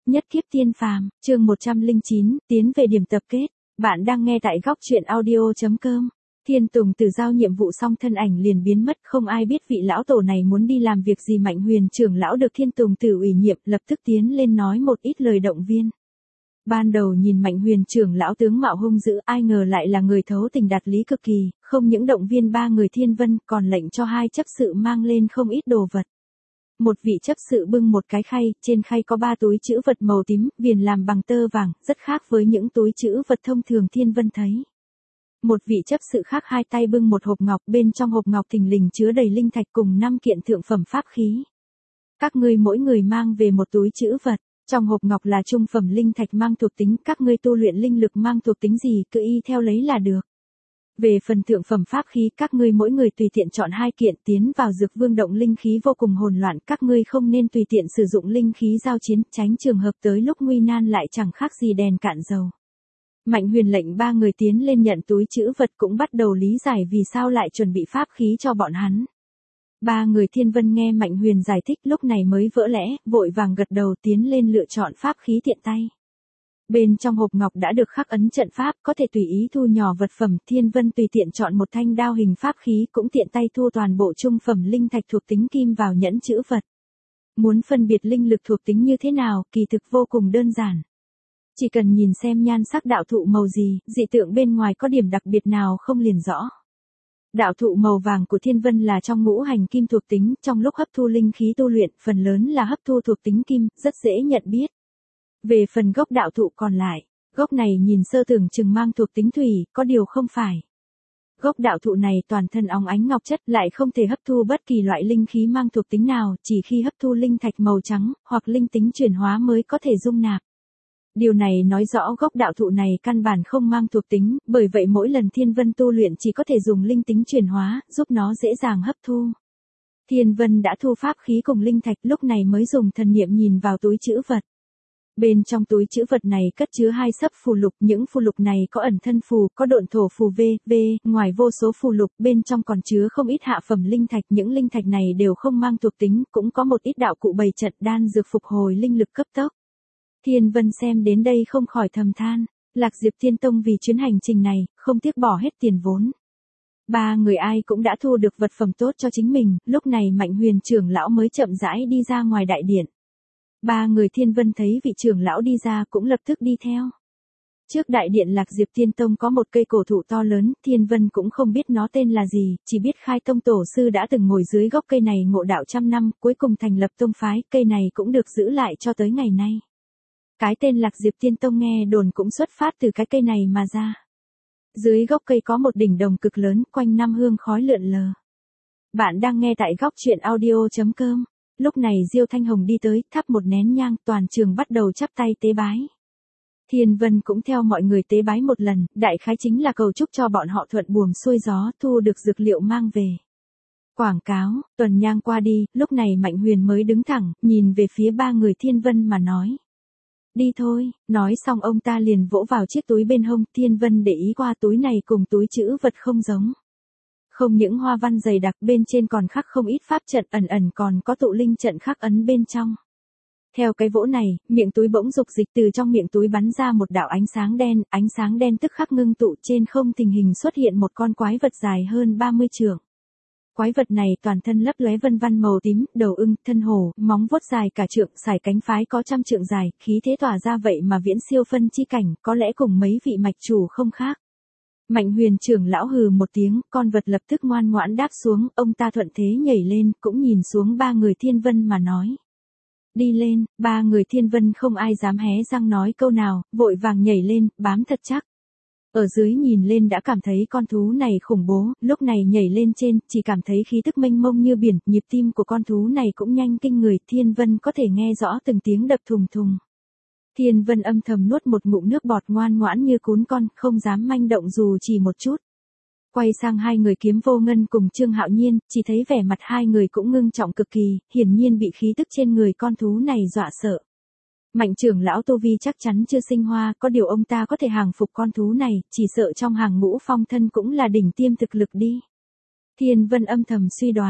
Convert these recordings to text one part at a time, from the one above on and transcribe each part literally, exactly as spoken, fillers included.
Nhất kiếp tiên phàm, chương một trăm lẻ chín, tiến về điểm tập kết. Bạn đang nghe tại góc truyện audio chấm com. Thiên Tùng Tử giao nhiệm vụ xong thân ảnh liền biến mất, không ai biết vị lão tổ này muốn đi làm việc gì. Mạnh Huyền trưởng lão được Thiên Tùng Tử ủy nhiệm, lập tức tiến lên nói một ít lời động viên. Ban đầu nhìn Mạnh Huyền trưởng lão tướng mạo hung dữ, ai ngờ lại là người thấu tình đạt lý cực kỳ, không những động viên ba người Thiên Vân, còn lệnh cho hai chấp sự mang lên không ít đồ vật. Một vị chấp sự bưng một cái khay, trên khay có ba túi trữ vật màu tím, viền làm bằng tơ vàng, rất khác với những túi trữ vật thông thường Thiên Vân thấy. Một vị chấp sự khác hai tay bưng một hộp ngọc, bên trong hộp ngọc thình lình chứa đầy linh thạch cùng năm kiện thượng phẩm pháp khí. Các ngươi mỗi người mang về một túi trữ vật, trong hộp ngọc là trung phẩm linh thạch mang thuộc tính, các ngươi tu luyện linh lực mang thuộc tính gì cứ y theo lấy là được. Về phần thượng phẩm pháp khí, các ngươi mỗi người tùy tiện chọn hai kiện tiến vào Dược Vương động linh khí vô cùng hỗn loạn, các ngươi không nên tùy tiện sử dụng linh khí giao chiến, tránh trường hợp tới lúc nguy nan lại chẳng khác gì đèn cạn dầu. Mạnh Huyền lệnh ba người tiến lên nhận túi trữ vật, cũng bắt đầu lý giải vì sao lại chuẩn bị pháp khí cho bọn hắn. Ba người Thiên Vân nghe Mạnh Huyền giải thích lúc này mới vỡ lẽ, vội vàng gật đầu tiến lên lựa chọn pháp khí tiện tay. Bên trong hộp ngọc đã được khắc ấn trận pháp, có thể tùy ý thu nhỏ vật phẩm. Thiên Vân tùy tiện chọn một thanh đao hình pháp khí, cũng tiện tay thu toàn bộ trung phẩm linh thạch thuộc tính kim vào nhẫn trữ vật. Muốn phân biệt linh lực thuộc tính như thế nào, kỳ thực vô cùng đơn giản. Chỉ cần nhìn xem nhan sắc đạo thụ màu gì, dị tượng bên ngoài có điểm đặc biệt nào không liền rõ. Đạo thụ màu vàng của Thiên Vân là trong ngũ hành kim thuộc tính, trong lúc hấp thu linh khí tu luyện, phần lớn là hấp thu thuộc tính kim, rất dễ nhận biết. Về phần gốc đạo thụ còn lại, gốc này nhìn sơ tưởng chừng mang thuộc tính thủy, có điều không phải. Gốc đạo thụ này toàn thân óng ánh ngọc chất, lại không thể hấp thu bất kỳ loại linh khí mang thuộc tính nào, chỉ khi hấp thu linh thạch màu trắng, hoặc linh tính chuyển hóa mới có thể dung nạp. Điều này nói rõ gốc đạo thụ này căn bản không mang thuộc tính, bởi vậy mỗi lần Thiên Vân tu luyện chỉ có thể dùng linh tính chuyển hóa, giúp nó dễ dàng hấp thu. Thiên Vân đã thu pháp khí cùng linh thạch, lúc này mới dùng thần niệm nhìn vào túi trữ vật. Bên trong túi trữ vật này cất chứa hai xấp phù lục, những phù lục này có ẩn thân phù, có độn thổ phù V, V, ngoài vô số phù lục, bên trong còn chứa không ít hạ phẩm linh thạch, những linh thạch này đều không mang thuộc tính, cũng có một ít đạo cụ bày trận đan dược phục hồi linh lực cấp tốc. Thiên Vân xem đến đây không khỏi thầm than, Lạc Diệp Thiên Tông vì chuyến hành trình này, không tiếc bỏ hết tiền vốn. Ba người ai cũng đã thu được vật phẩm tốt cho chính mình, lúc này Mạnh Huyền trưởng lão mới chậm rãi đi ra ngoài đại điện. Ba người Thiên Vân thấy vị trưởng lão đi ra cũng lập tức đi theo. Trước đại điện Lạc Diệp Thiên Tông có một cây cổ thụ to lớn, Thiên Vân cũng không biết nó tên là gì, chỉ biết khai tông tổ sư đã từng ngồi dưới gốc cây này ngộ đạo trăm năm, cuối cùng thành lập tông phái, cây này cũng được giữ lại cho tới ngày nay. Cái tên Lạc Diệp Thiên Tông nghe đồn cũng xuất phát từ cái cây này mà ra. Dưới gốc cây có một đỉnh đồng cực lớn, quanh năm hương khói lượn lờ. Bạn đang nghe tại góc truyện audio chấm com. Lúc này Diêu Thanh Hồng đi tới, thắp một nén nhang, toàn trường bắt đầu chắp tay tế bái. Thiên Vân cũng theo mọi người tế bái một lần, đại khái chính là cầu chúc cho bọn họ thuận buồm xuôi gió, thu được dược liệu mang về. Quảng cáo, tuần nhang qua đi, lúc này Mạnh Huyền mới đứng thẳng, nhìn về phía ba người Thiên Vân mà nói. Đi thôi, nói xong ông ta liền vỗ vào chiếc túi bên hông. Thiên Vân để ý qua túi này cùng túi trữ vật không giống. Không những hoa văn dày đặc, bên trên còn khắc không ít pháp trận, ẩn ẩn còn có tụ linh trận khắc ấn bên trong. Theo cái vỗ này, miệng túi bỗng dục dịch, từ trong miệng túi bắn ra một đạo ánh sáng đen, ánh sáng đen tức khắc ngưng tụ, trên không tình hình xuất hiện một con quái vật dài hơn ba mươi trượng. Quái vật này toàn thân lấp lóe vân văn màu tím, đầu ưng, thân hổ, móng vuốt dài cả trượng, sải cánh phái có trăm trượng dài, khí thế tỏa ra vậy mà viễn siêu phân chi cảnh, có lẽ cùng mấy vị mạch chủ không khác. Mạnh Huyền trưởng lão hừ một tiếng, con vật lập tức ngoan ngoãn đáp xuống, ông ta thuận thế nhảy lên, cũng nhìn xuống ba người Thiên Vân mà nói. Đi lên, ba người Thiên Vân không ai dám hé răng nói câu nào, vội vàng nhảy lên, bám thật chắc. Ở dưới nhìn lên đã cảm thấy con thú này khủng bố, lúc này nhảy lên trên, chỉ cảm thấy khí tức mênh mông như biển, nhịp tim của con thú này cũng nhanh kinh người, Thiên Vân có thể nghe rõ từng tiếng đập thùng thùng. Thiên Vân âm thầm nuốt một ngụm nước bọt, ngoan ngoãn như cún con, không dám manh động dù chỉ một chút. Quay sang hai người Kiếm Vô Ngân cùng Trương Hạo Nhiên, chỉ thấy vẻ mặt hai người cũng ngưng trọng cực kỳ, hiển nhiên bị khí tức trên người con thú này dọa sợ. Mạnh trưởng lão tu vi chắc chắn chưa sinh hoa, có điều ông ta có thể hàng phục con thú này, chỉ sợ trong hàng ngũ phong thân cũng là đỉnh tiêm thực lực đi. Thiên Vân âm thầm suy đoán,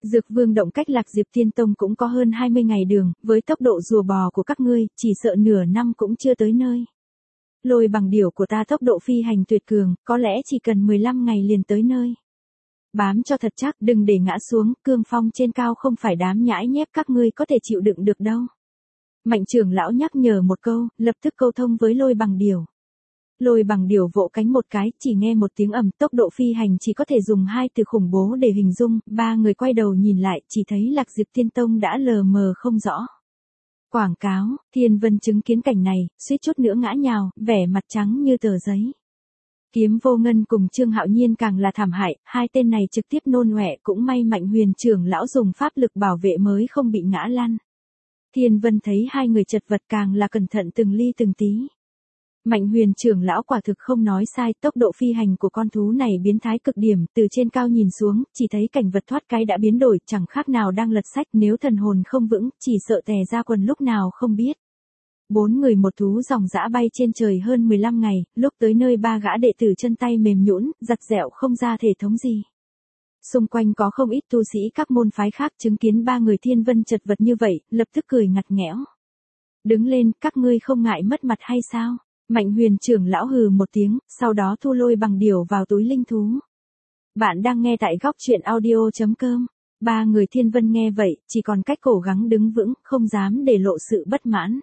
Dược Vương động cách Lạc Diệp Tiên Tông cũng có hơn hai mươi ngày đường, với tốc độ rùa bò của các ngươi, chỉ sợ nửa năm cũng chưa tới nơi. Lôi bằng điểu của ta tốc độ phi hành tuyệt cường, có lẽ chỉ cần mười lăm ngày liền tới nơi. Bám cho thật chắc, đừng để ngã xuống, cương phong trên cao không phải đám nhãi nhép các ngươi có thể chịu đựng được đâu. Mạnh trưởng lão nhắc nhở một câu, lập tức câu thông với lôi bằng điểu. Lôi bằng điểu vỗ cánh một cái, chỉ nghe một tiếng ầm, tốc độ phi hành chỉ có thể dùng hai từ khủng bố để hình dung, ba người quay đầu nhìn lại, chỉ thấy Lạc Diệp Tiên Tông đã lờ mờ không rõ. Quảng cáo, Thiên Vân chứng kiến cảnh này, suýt chút nữa ngã nhào, vẻ mặt trắng như tờ giấy. Kiếm Vô Ngân cùng Trương Hạo Nhiên càng là thảm hại, hai tên này trực tiếp nôn ọe, cũng may Mạnh Huyền trưởng lão dùng pháp lực bảo vệ mới không bị ngã lăn. Thiên Vân thấy hai người chật vật càng là cẩn thận từng ly từng tí. Mạnh Huyền trưởng lão quả thực không nói sai, tốc độ phi hành của con thú này biến thái cực điểm, từ trên cao nhìn xuống, chỉ thấy cảnh vật thoát cái đã biến đổi, chẳng khác nào đang lật sách, nếu thần hồn không vững, chỉ sợ tè ra quần lúc nào không biết. Bốn người một thú dòng dã bay trên trời hơn mười lăm ngày, lúc tới nơi ba gã đệ tử chân tay mềm nhũn, giặt dẹo không ra thể thống gì. Xung quanh có không ít tu sĩ các môn phái khác chứng kiến ba người Thiên Vân chật vật như vậy, lập tức cười ngặt nghẽo. Đứng lên, các ngươi không ngại mất mặt hay sao? Mạnh Huyền trưởng lão hừ một tiếng, sau đó thu lôi bằng điểu vào túi linh thú. Bạn đang nghe tại góc truyện audio chấm com. Ba người Thiên Vân nghe vậy, chỉ còn cách cố gắng đứng vững, không dám để lộ sự bất mãn.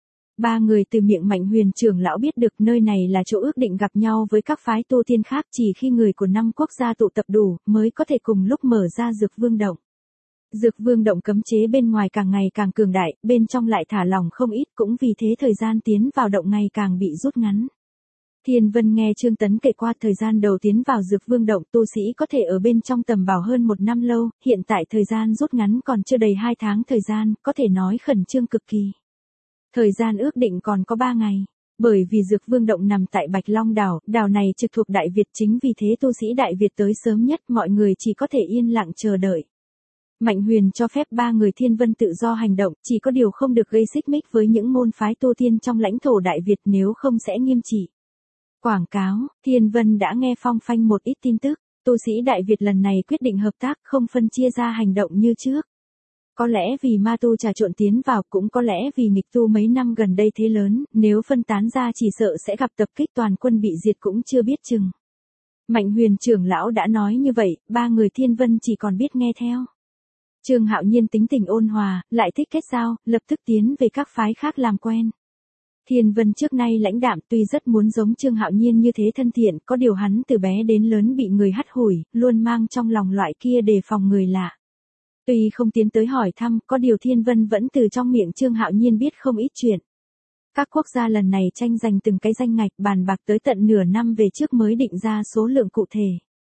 Ba người từ miệng Mạnh Huyền trưởng lão biết được nơi này là chỗ ước định gặp nhau với các phái tu tiên khác, chỉ khi người của năm quốc gia tụ tập đủ, mới có thể cùng lúc mở ra Dược Vương động. Dược Vương động cấm chế bên ngoài càng ngày càng cường đại, bên trong lại thả lỏng không ít, cũng vì thế thời gian tiến vào động ngày càng bị rút ngắn. Thiên Vân nghe Trương Tấn kể qua thời gian đầu tiến vào Dược Vương động, tu sĩ có thể ở bên trong tầm bảo hơn một năm lâu, hiện tại thời gian rút ngắn còn chưa đầy hai tháng thời gian, có thể nói khẩn trương cực kỳ. Thời gian ước định còn có ba ngày. Bởi vì Dược Vương động nằm tại Bạch Long đảo, đảo này trực thuộc Đại Việt, chính vì thế tu sĩ Đại Việt tới sớm nhất, mọi người chỉ có thể yên lặng chờ đợi. Mạnh Huyền cho phép ba người Thiên Vân tự do hành động, chỉ có điều không được gây xích mích với những môn phái tu tiên trong lãnh thổ Đại Việt, nếu không sẽ nghiêm trị. Quảng cáo, Thiên Vân đã nghe phong phanh một ít tin tức, tu sĩ Đại Việt lần này quyết định hợp tác, không phân chia ra hành động như trước. Có lẽ vì ma tu trà trộn tiến vào, cũng có lẽ vì nghịch tu mấy năm gần đây thế lớn, nếu phân tán ra chỉ sợ sẽ gặp tập kích toàn quân bị diệt cũng chưa biết chừng. Mạnh Huyền trưởng lão đã nói như vậy, ba người Thiên Vân chỉ còn biết nghe theo. Trương Hạo Nhiên tính tình ôn hòa, lại thích kết giao, lập tức tiến về các phái khác làm quen. Thiên Vân trước nay lãnh đạm, tuy rất muốn giống Trương Hạo Nhiên như thế thân thiện, có điều hắn từ bé đến lớn bị người hắt hủi, luôn mang trong lòng loại kia đề phòng người lạ. Tuy không tiến tới hỏi thăm, có điều Thiên Vân vẫn từ trong miệng Trương Hạo Nhiên biết không ít chuyện. Các quốc gia lần này tranh giành từng cái danh ngạch, bàn bạc tới tận nửa năm về trước mới định ra số lượng cụ thể.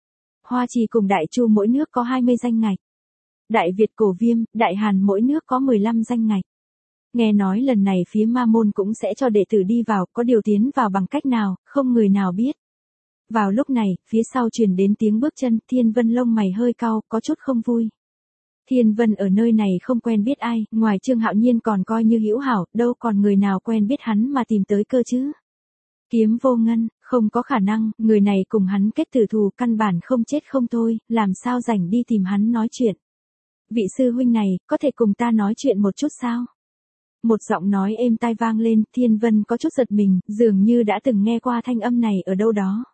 Hoa Trì cùng Đại Chu mỗi nước có hai mươi danh ngạch. Đại Việt Cổ Viêm, Đại Hàn mỗi nước có mười lăm danh ngạch. Nghe nói lần này phía Ma Môn cũng sẽ cho đệ tử đi vào, có điều tiến vào bằng cách nào, không người nào biết. Vào lúc này, phía sau truyền đến tiếng bước chân, Thiên Vân lông mày hơi cau, có chút không vui. Thiên Vân ở nơi này không quen biết ai, ngoài Trương Hạo Nhiên còn coi như hữu hảo, đâu còn người nào quen biết hắn mà tìm tới cơ chứ. Kiếm Vô Ngân, không có khả năng, người này cùng hắn kết tử thù, căn bản không chết không thôi, làm sao rảnh đi tìm hắn nói chuyện. Vị sư huynh này, có thể cùng ta nói chuyện một chút sao? Một giọng nói êm tai vang lên, Thiên Vân có chút giật mình, dường như đã từng nghe qua thanh âm này ở đâu đó.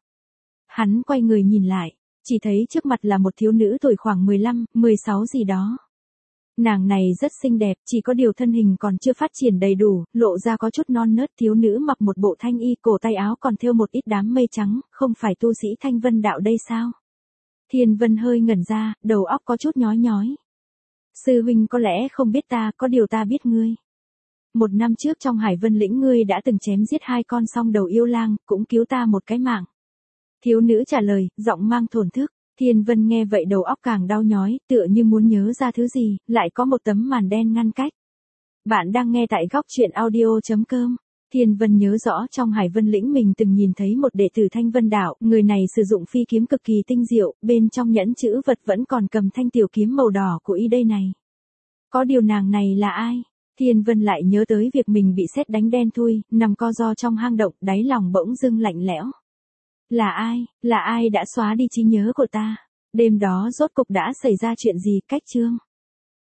Hắn quay người nhìn lại, chỉ thấy trước mặt là một thiếu nữ tuổi khoảng mười lăm, mười sáu gì đó. Nàng này rất xinh đẹp, chỉ có điều thân hình còn chưa phát triển đầy đủ, lộ ra có chút non nớt. Thiếu nữ mặc một bộ thanh y, cổ tay áo còn thêu một ít đám mây trắng, không phải tu sĩ Thanh Vân đạo đây sao? Thiên Vân hơi ngẩn ra, đầu óc có chút nhói nhói. Sư huynh có lẽ không biết ta, có điều ta biết ngươi. Một năm trước trong Hải Vân lĩnh ngươi đã từng chém giết hai con song đầu yêu lang, cũng cứu ta một cái mạng. Thiếu nữ trả lời, giọng mang thổn thức. Thiên Vân nghe vậy đầu óc càng đau nhói, tựa như muốn nhớ ra thứ gì, lại có một tấm màn đen ngăn cách. Bạn đang nghe tại góc truyện audio chấm com. Thiên Vân nhớ rõ trong Hải Vân lĩnh mình từng nhìn thấy một đệ tử Thanh Vân đạo, người này sử dụng phi kiếm cực kỳ tinh diệu, bên trong nhẫn chữ vật vẫn còn cầm thanh tiểu kiếm màu đỏ của y đây này. Có điều nàng này là ai? Thiên Vân lại nhớ tới việc mình bị sét đánh đen thui, nằm co ro trong hang động, đáy lòng bỗng dưng lạnh lẽo. Là ai, là ai đã xóa đi trí nhớ của ta? Đêm đó rốt cục đã xảy ra chuyện gì, Cách Trương?